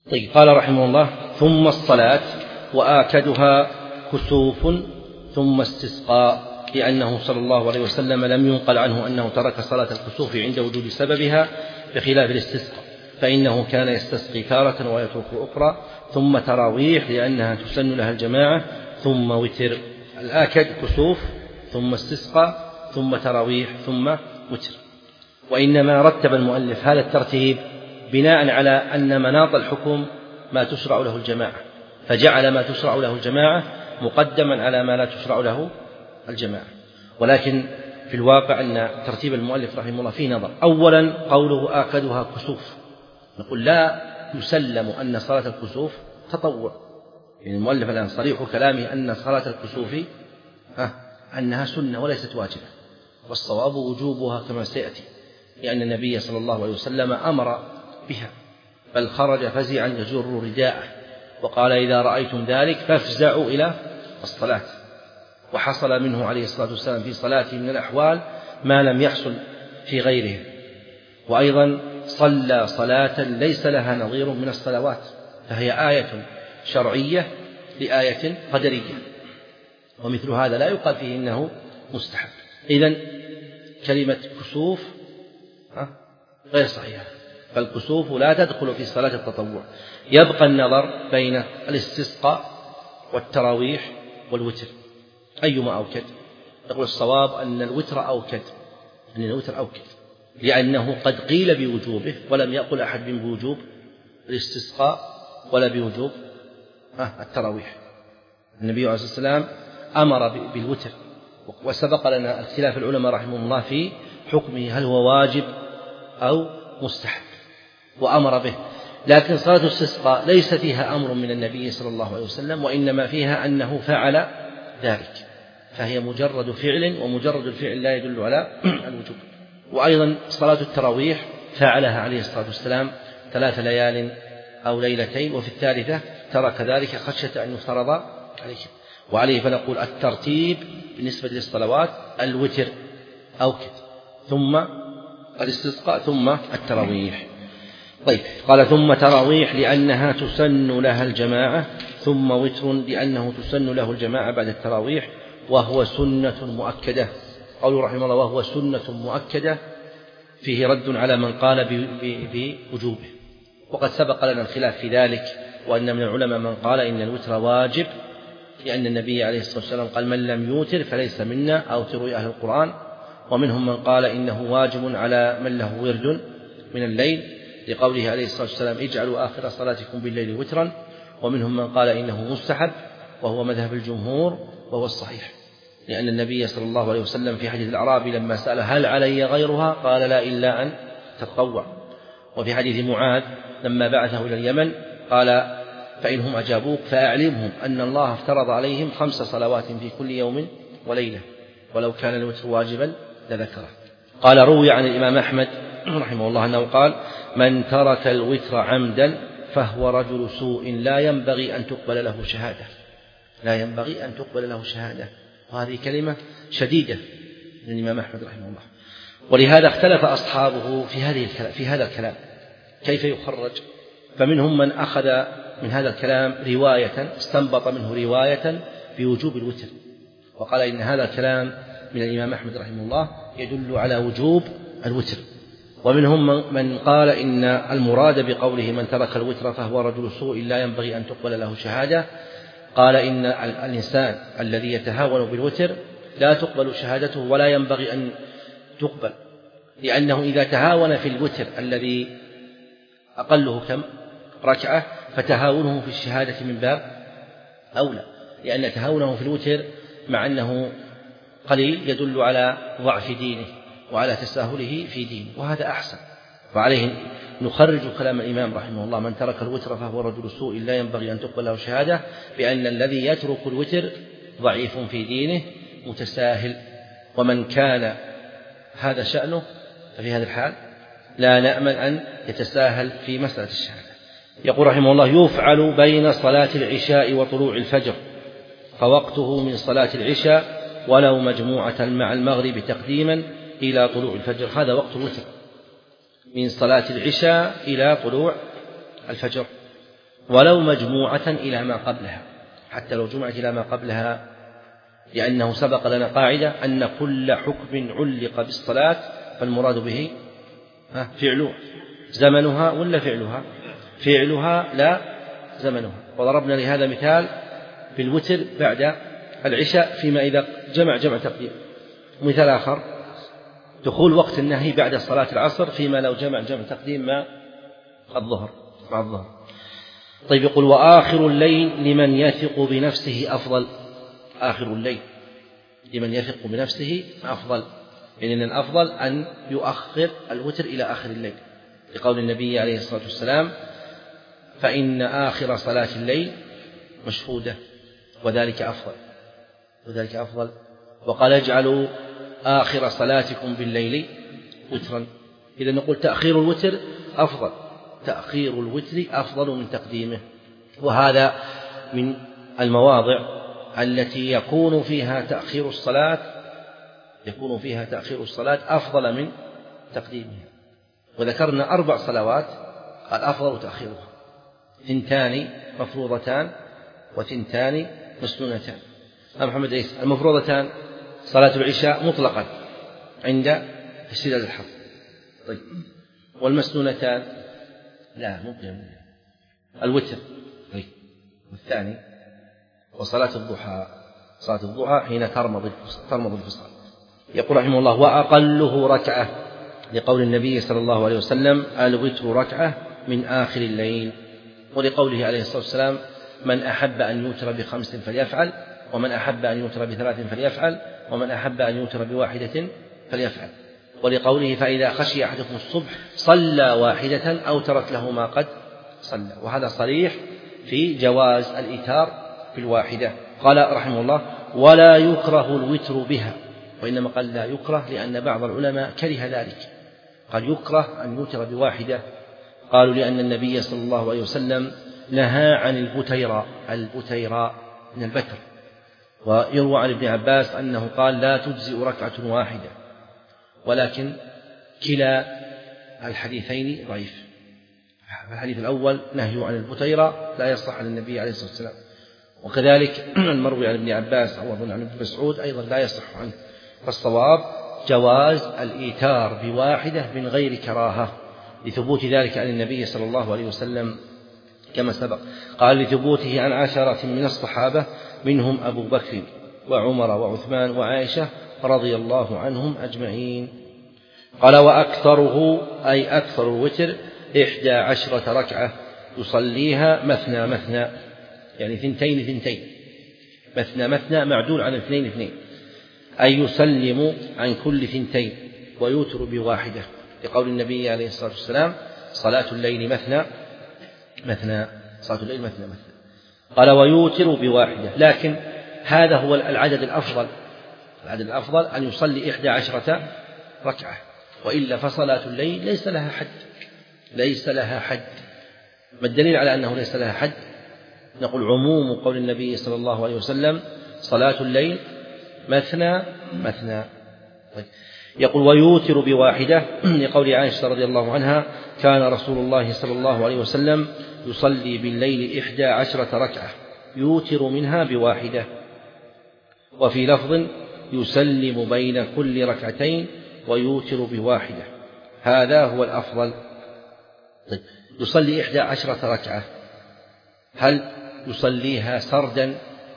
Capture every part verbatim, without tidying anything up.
طيب قال رحمه الله: ثم الصلاة وآكدها كسوف ثم استسقاء، لأنه صلى الله عليه وسلم لم ينقل عنه أنه ترك صلاة الكسوف عند وجود سببها بخلاف الاستسقاء، فإنه كان يستسقي تارة ويترك أخرى. ثم تراويح لأنها تسن لها الجماعة. ثم وتر. الآكد كسوف ثم استسقاء ثم تراويح ثم وتر. وإنما رتب المؤلف هذا الترتيب بناء على أن مناط الحكم ما تشرع له الجماعة، فجعل ما تشرع له الجماعة مقدما على ما لا تشرع له الجماعة. ولكن في الواقع أن ترتيب المؤلف رحمه الله فيه نظر. أولا قوله آكدها كسوف، نقول لا يسلم أن صلاة الكسوف تطوع، يعني المؤلف الآن صريح كلامه أن صلاة الكسوف أنها سنة وليست واجبة، والصواب وجوبها كما سيأتي، لأن النبي صلى الله عليه وسلم أمر بها، بل خرج فزعا يجر رداءه وقال: إذا رأيتم ذلك فافزعوا إلى الصلاة. وحصل منه عليه الصلاة والسلام في صلاته من الأحوال ما لم يحصل في غيره. وأيضا صلى صلاة ليس لها نظير من الصلوات، فهي آية شرعية لآية قدرية، ومثل هذا لا يقال فيه إنه مستحب. إذن كلمة كسوف غير صحيحة، فالكسوف لا تدخل في صلاة التطوع. يبقى النظر بين الاستسقاء والتراويح والوتر، أيما أوكد. يقول الصواب أن الوتر أوكد، أن الوتر أوكد، لأنه قد قيل بوجوبه ولم يقل أحد بوجوب الاستسقاء ولا بوجوب التراويح. النبي عليه الصلاة والسلام أمر بالوتر، وسبق لنا اختلاف العلماء رحمهم الله في حكمه، هل هو واجب أو مستحب، وأمر به. لكن صلاة الاستسقاء ليس فيها أمر من النبي صلى الله عليه وسلم، وإنما فيها أنه فعل ذلك، فهي مجرد فعل، ومجرد الفعل لا يدل على الوجوب. وأيضا صلاة التراويح فعلها عليه الصلاة والسلام ثلاث ليال أو ليلتين، وفي الثالثة ترك ذلك خشية أن يفترض عليه. وعليه فنقول الترتيب بالنسبة للصلوات الوتر أوكد، ثم الاستسقاء ثم التراويح. طيب قال: ثم تراويح لأنها تسن لها الجماعة، ثم وتر لأنه تسن له الجماعة بعد التراويح، وهو سنة مؤكدة. قوله رحمه الله: وهو سنة مؤكدة، فيه رد على من قال بوجوبه، وقد سبق لنا الخلاف في ذلك، وأن من العلماء من قال إن الوتر واجب، لأن النبي عليه الصلاة والسلام قال: من لم يوتر فليس منا، أوتروا يا أهل القرآن. ومنهم من قال إنه واجب على من له ورد من الليل، لقوله عليه الصلاة والسلام: اجعلوا آخر صلاتكم بالليل وترا. ومنهم من قال إنه مستحب، وهو مذهب الجمهور وهو الصحيح، لأن النبي صلى الله عليه وسلم في حديث الأعرابي لما سأل: هل علي غيرها؟ قال: لا، إلا أن تتطوع. وفي حديث معاذ لما بعثه إلى اليمن قال: فإنهم أجابوك فأعلمهم أن الله افترض عليهم خمس صلوات في كل يوم وليلة، ولو كان الوتر واجبا لذكره. قال: روي عن الإمام أحمد رحمه الله أنه قال: من ترك الوتر عمدا فهو رجل سوء لا ينبغي أن تقبل له شهادة، لا ينبغي أن تقبل له شهادة. وهذه كلمة شديدة من الإمام أحمد رحمه الله. ولهذا اختلف أصحابه في هذه الكلام في هذا الكلام كيف يخرج. فمنهم من أخذ من هذا الكلام رواية، استنبط منه رواية بوجوب الوتر، وقال إن هذا الكلام من الإمام أحمد رحمه الله يدل على وجوب الوتر. ومنهم من قال إن المراد بقوله: من ترك الوتر فهو رجل سوء لا ينبغي أن تقبل له شهادة، قال إن الإنسان الذي يتهاون بالوتر لا تقبل شهادته ولا ينبغي أن تقبل، لأنه إذا تهاون في الوتر الذي أقله كم ركعة فتهاونه في الشهادة من باب أولى، لأن تهاونه في الوتر مع أنه قليل يدل على ضعف دينه وعلى تساهله في دينه، وهذا أحسن. وعليه نخرج كلام الإمام رحمه الله: من ترك الوتر فهو رجل سوء لا ينبغي أن تقبل له شهادة، بأن الذي يترك الوتر ضعيف في دينه متساهل، ومن كان هذا شأنه ففي هذا الحال لا نأمل أن يتساهل في مسألة الشهادة. يقول رحمه الله: يفعل بين صلاة العشاء وطلوع الفجر، فوقته من صلاة العشاء ولو مجموعة مع المغرب تقديما إلى طلوع الفجر. هذا وقت الوتر، من صلاة العشاء إلى طلوع الفجر. ولو مجموعة إلى ما قبلها، حتى لو جمعت إلى ما قبلها، لأنه سبق لنا قاعدة أن كل حكم علق بالصلاة فالمراد به فعلها، زمنها ولا فعلها؟ فعلها لا زمنها. وضربنا لهذا مثال في الوتر بعد العشاء فيما إذا جمع جمع تقديم. مثال آخر دخول وقت النهي بعد صلاة العصر فيما لو جمع جمع تقديم مع الظهر مع الظهر. طيب يقول وآخر الليل لمن يثق بنفسه أفضل. آخر الليل لمن يثق بنفسه أفضل، لأن الأفضل أن يؤخر الوتر إلى آخر الليل، لقول النبي عليه الصلاة والسلام فإن آخر صلاة الليل مشهودة وذلك أفضل وذلك أفضل. وقال اجعلوا آخر صلاتكم بالليل وترا. إذا نقول تأخير الوتر أفضل، تأخير الوتر أفضل من تقديمه. وهذا من المواضع التي يكون فيها تأخير الصلاة يكون فيها تأخير الصلاة أفضل من تقديمها. وذكرنا أربع صلوات الأفضل تأخيرها، ثنتان مفروضتان وثنتان مسنونتان. محمد عيسى المفروضتان صلاة العشاء مطلقا عند اشتداد الحر. طيب والمسنونتان لا ممكن الوتر. طيب والثاني وصلاة الضحى صلاة الضحى حين ترمض ترمض الفصال. يقول رحمه الله وأقله ركعة، لقول النبي صلى الله عليه وسلم الوتر ركعة من آخر الليل، ولقوله عليه الصلاة والسلام من أحب أن يوتر بخمس فليفعل، ومن أحب أن يوتر بثلاث فليفعل، ومن أحب أن يوتر بواحدة فليفعل. ولقوله فإذا خشي أحدكم الصبح صلى واحدة أو ترك له ما قد صلى. وهذا صريح في جواز الإيتار في الواحدة. قال رحمه الله ولا يكره الوتر بها، وإنما قال لا يكره لأن بعض العلماء كره ذلك، قال يكره أن يوتر بواحدة. قالوا لأن النبي صلى الله عليه وسلم نهى عن البتيراء البتيراء من البتر. ويروى عن ابن عباس أنه قال لا تجزئ ركعة واحدة، ولكن كلا الحديثين ضعيف. الحديث الأول نهي عن البتيراء لا يصح عن النبي عليه الصلاة والسلام، وكذلك المروي عن ابن عباس أو عن ابن مسعود أيضا لا يصح عنه. فالصواب جواز الإيتار بواحدة من غير كراهة، لثبوت ذلك عن النبي صلى الله عليه وسلم كما سبق. قال لثبوته عن عشرة من الصحابة منهم أبو بكر وعمر وعثمان وعائشة رضي الله عنهم أجمعين. قال وأكثره أي أكثر الوتر إحدى عشرة ركعة يصليها مثنى مثنى، يعني ثنتين ثنتين، مثنى مثنى معدول عن اثنين اثنين، أي يسلم عن كل ثنتين ويوتر بواحدة، لقول النبي عليه الصلاة والسلام صلاة الليل مثنى مثنى صلاة الليل مثنى مثنى. قال ويوتر بواحدة، لكن هذا هو العدد الأفضل، العدد الأفضل أن يصلي إحدى عشرة ركعة، وإلا فصلاة الليل ليس لها حد ليس لها حد. ما الدليل على أنه ليس لها حد؟ نقول عموم قول النبي صلى الله عليه وسلم صلاة الليل مثنى مثنى. طيب. يقول ويوتر بواحدة لقول عائشة رضي الله عنها كان رسول الله صلى الله عليه وسلم يصلي بالليل إحدى عشرة ركعة يوتر منها بواحدة. وفي لفظ يسلم بين كل ركعتين ويوتر بواحدة، هذا هو الأفضل. طيب. يصلي إحدى عشرة ركعة، هل يصليها سردا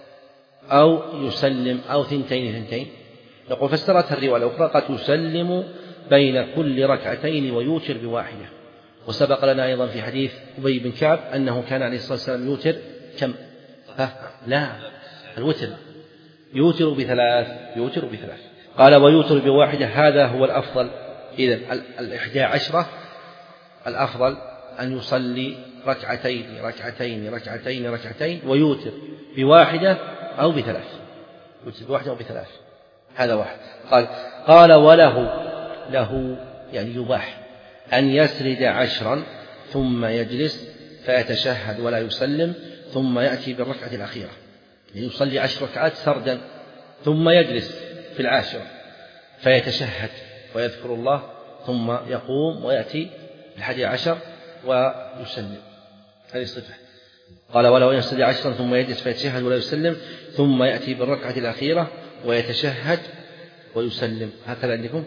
أو يسلم أو ثنتين ثنتين؟ نقول فسرتها الرواية الأخرى قد يسلم بين كل ركعتين ويوتر بواحدة. وسبق لنا أيضا في حديث أبي بن كعب أنه كان عليه الصلاة والسلام يوتر كم؟ ها؟ لا الوتر يوتر بثلاث يوتر بثلاث قال ويوتر بواحدة، هذا هو الأفضل. إذن الإحدى عشرة الأفضل أن يصلي ركعتين ركعتين ركعتين ركعتين ويوتر بواحدة أو بثلاث يوتر بواحدة أو بثلاث، هذا واحد. قال قال وله له يعني يباح أن يسرد عشرا ثم يجلس فيتشهد ولا يسلم ثم يأتي بالركعة الأخيرة، يعني يصلي عشر ركعات سردا ثم يجلس في العاشرة فيتشهد ويذكر الله ثم يقوم ويأتي الحادي عشر ويسلم، هذه صفة. قال ولو يسجد عشرا ثم يجلس فيتشهد ولا يسلم ثم يأتي بالركعة الأخيرة ويتشهد ويسلم. هكذا عندكم؟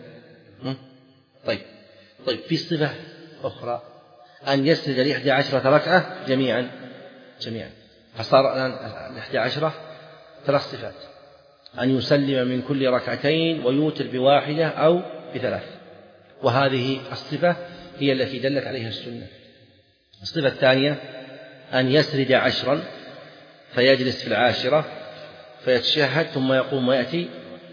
طيب طيب في صفة أخرى أن يسجد لإحدى عشرة ركعة جميعا جميعا فصار الآن الإحدى عشرة ثلاث صفات: أن يسلم من كل ركعتين ويوتر بواحدة أو بثلاث، وهذه الصفة هي التي دلت عليها السنة. الصفة الثانية أن يسرد عشرا فيجلس في العاشرة فيتشهد ثم يقوم ويأتي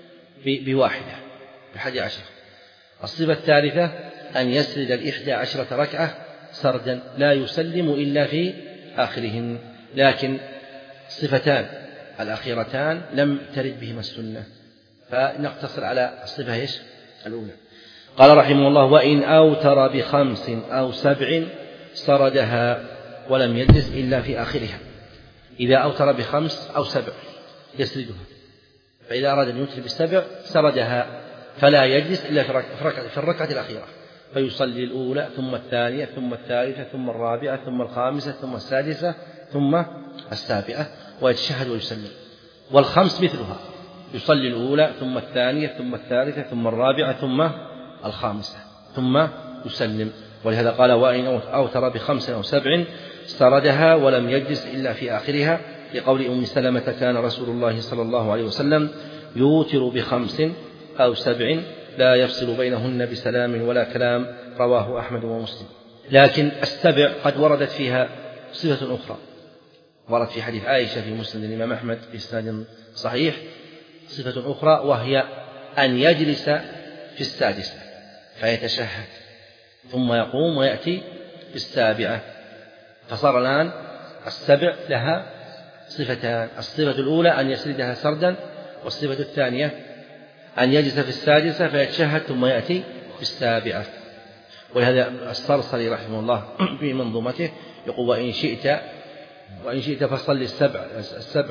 بواحدة بحادي عشرة. الصفة الثالثة أن يسرد الإحدى عشرة ركعة سردا لا يسلم إلا في آخرهن، لكن الصفتان الأخيرتان لم ترد بهما السنة، فنقتصر على الصفة إيش الأولى. قال رحمه الله: وإن أوتر بخمس أو سبع سردها ولم يجلس إلا في آخرها. إذا أوتر بخمس أو سبع يسردها، فإذا أراد أن يوتر بالسبع سردها فلا يجلس إلا في الركعة الأخيرة، فيصلي الأولى ثم الثانية ثم الثالثة ثم الرابعة ثم الخامسة ثم السادسة ثم السابعة ويتشهد ويسلم. والخمس مثلها، يصلي الأولى ثم الثانية ثم الثالثة ثم الرابعة ثم الخامسة ثم يسلم. ولهذا قال: وإن أوتر بخمس أو سبع سردها ولم يجلس إلا في آخرها، لقول أم سلمة: كان رسول الله صلى الله عليه وسلم يوتر بخمس أو سبع لا يفصل بينهن بسلام ولا كلام، رواه أحمد ومسلم. لكن السبع قد وردت فيها صفة أخرى، ورد في حديث عائشة في مسند الإمام أحمد بإسناد صحيح صفة أخرى، وهي أن يجلس في السادسة فيتشهد ثم يقوم ويأتي في السابعة. فصار الآن السبع لها صفتان: الصفة الأولى أن يسردها سردا، والصفة الثانية أن يجلس في السادسة فيتشهد ثم يأتي في السابعة. ولهذا الصرصري رحمه الله في منظومته يقول: وإن شئت وإن شئت فصل السبع السبع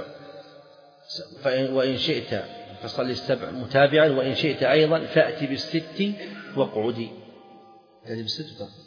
وإن شئت فصل السبع متابعا، وإن شئت أيضا فأتي بالست واقعدي. تأتي بالست